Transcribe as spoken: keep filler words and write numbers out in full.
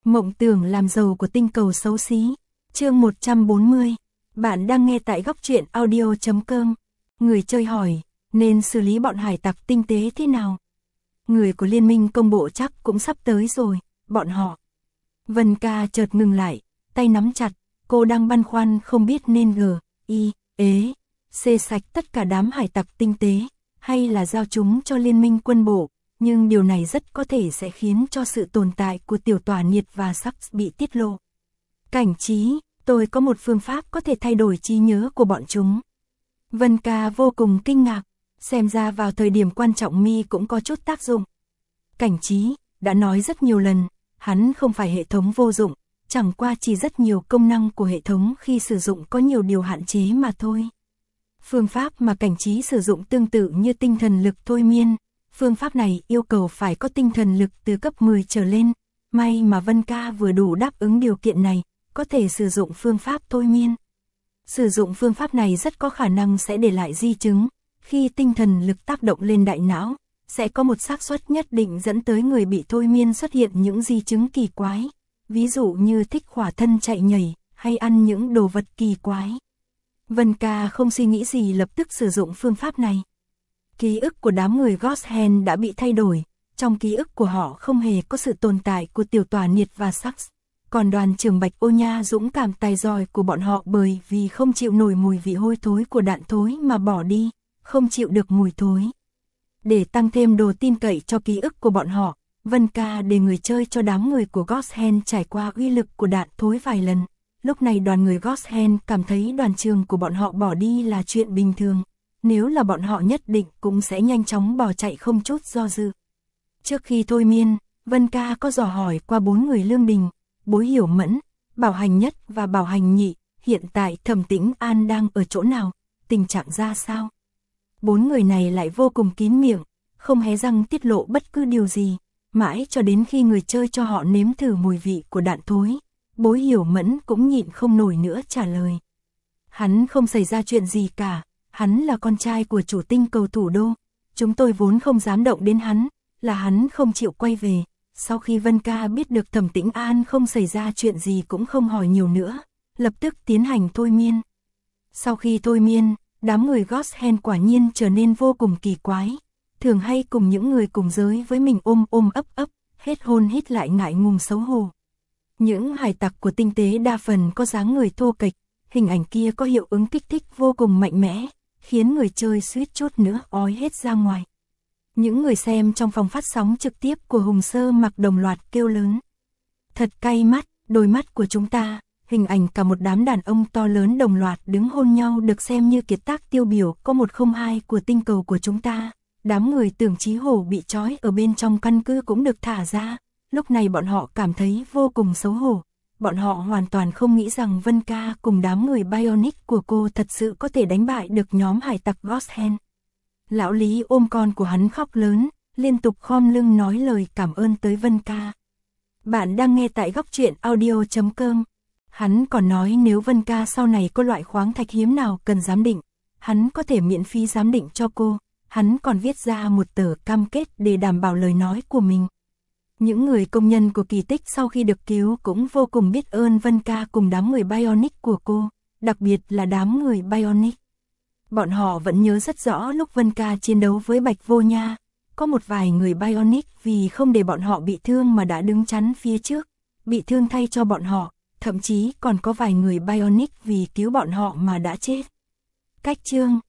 Mộng tưởng làm giàu của tinh cầu xấu xí. Chương một trăm bốn mươi. Bạn đang nghe tại góc truyện audio chấm com. Người chơi hỏi, nên xử lý bọn hải tặc tinh tế thế nào? Người của liên minh công bộ chắc cũng sắp tới rồi, bọn họ. Vân Ca chợt ngừng lại, tay nắm chặt, cô đang băn khoăn không biết nên g, y, ế, xê sạch tất cả đám hải tặc tinh tế, hay là giao chúng cho liên minh quân bộ. Nhưng điều này rất có thể sẽ khiến cho sự tồn tại của tiểu tỏa nhiệt và sắc bị tiết lộ. Cảnh trí, tôi có một phương pháp có thể thay đổi trí nhớ của bọn chúng. Vân Ca vô cùng kinh ngạc, xem ra vào thời điểm quan trọng mi cũng có chút tác dụng. Cảnh trí, đã nói rất nhiều lần, hắn không phải hệ thống vô dụng, chẳng qua chỉ rất nhiều công năng của hệ thống khi sử dụng có nhiều điều hạn chế mà thôi. Phương pháp mà cảnh trí sử dụng tương tự như tinh thần lực thôi miên. Phương pháp này yêu cầu phải có tinh thần lực từ cấp mười trở lên, may mà Vân Ca vừa đủ đáp ứng điều kiện này, có thể sử dụng phương pháp thôi miên. Sử dụng phương pháp này rất có khả năng sẽ để lại di chứng, khi tinh thần lực tác động lên đại não, sẽ có một xác suất nhất định dẫn tới người bị thôi miên xuất hiện những di chứng kỳ quái, ví dụ như thích khỏa thân chạy nhảy, hay ăn những đồ vật kỳ quái. Vân Ca không suy nghĩ gì lập tức sử dụng phương pháp này. Ký ức của đám người Godsend đã bị thay đổi, trong ký ức của họ không hề có sự tồn tại của tiểu tỏa nhiệt và Sax, còn đoàn trưởng Bạch Ô Nha dũng cảm tài giỏi của bọn họ bởi vì không chịu nổi mùi vị hôi thối của đạn thối mà bỏ đi, không chịu được mùi thối. Để tăng thêm độ tin cậy cho ký ức của bọn họ, Vân Ca để người chơi cho đám người của Godsend trải qua uy lực của đạn thối vài lần, lúc này đoàn người Godsend cảm thấy đoàn trưởng của bọn họ bỏ đi là chuyện bình thường. Nếu là bọn họ nhất định cũng sẽ nhanh chóng bỏ chạy không chút do dự. Trước khi thôi miên, Vân Ca có dò hỏi qua bốn người Lương Đình, Bối Hiểu Mẫn, Bảo Hành Nhất và Bảo Hành Nhị, hiện tại Thẩm Tĩnh An đang ở chỗ nào, tình trạng ra sao. Bốn người này lại vô cùng kín miệng, không hé răng tiết lộ bất cứ điều gì, mãi cho đến khi người chơi cho họ nếm thử mùi vị của đạn thối, Bối Hiểu Mẫn cũng nhịn không nổi nữa trả lời. Hắn không xảy ra chuyện gì cả. Hắn là con trai của chủ tinh cầu thủ đô, chúng tôi vốn không dám động đến hắn, là hắn không chịu quay về. Sau khi Vân Ca biết được Thẩm Tĩnh An không xảy ra chuyện gì cũng không hỏi nhiều nữa, lập tức tiến hành thôi miên. Sau khi thôi miên, đám người Godsend quả nhiên trở nên vô cùng kỳ quái, thường hay cùng những người cùng giới với mình ôm ôm ấp ấp, hết hôn hít lại ngại ngùng xấu hổ. Những hải tặc của tinh tế đa phần có dáng người thô kệch, hình ảnh kia có hiệu ứng kích thích vô cùng mạnh mẽ, khiến người chơi suýt chút nữa ói hết ra ngoài. Những người xem trong phòng phát sóng trực tiếp của Hùng Sơ Mặc đồng loạt kêu lớn. Thật cay mắt, đôi mắt của chúng ta, hình ảnh cả một đám đàn ông to lớn đồng loạt đứng hôn nhau được xem như kiệt tác tiêu biểu có một không hai của tinh cầu của chúng ta. Đám người Tưởng Chí Hổ bị trói ở bên trong căn cứ cũng được thả ra, lúc này bọn họ cảm thấy vô cùng xấu hổ. Bọn họ hoàn toàn không nghĩ rằng Vân Ca cùng đám người Bionic của cô thật sự có thể đánh bại được nhóm hải tặc Godsend. Lão Lý ôm con của hắn khóc lớn, liên tục khom lưng nói lời cảm ơn tới Vân Ca. Bạn đang nghe tại góc truyện audio chấm com. Hắn còn nói nếu Vân Ca sau này có loại khoáng thạch hiếm nào cần giám định, hắn có thể miễn phí giám định cho cô. Hắn còn viết ra một tờ cam kết để đảm bảo lời nói của mình. Những người công nhân của kỳ tích sau khi được cứu cũng vô cùng biết ơn Vân Ca cùng đám người Bionic của cô, đặc biệt là đám người Bionic. Bọn họ vẫn nhớ rất rõ lúc Vân Ca chiến đấu với Bạch Vô Nha, có một vài người Bionic vì không để bọn họ bị thương mà đã đứng chắn phía trước, bị thương thay cho bọn họ, thậm chí còn có vài người Bionic vì cứu bọn họ mà đã chết. Cách chương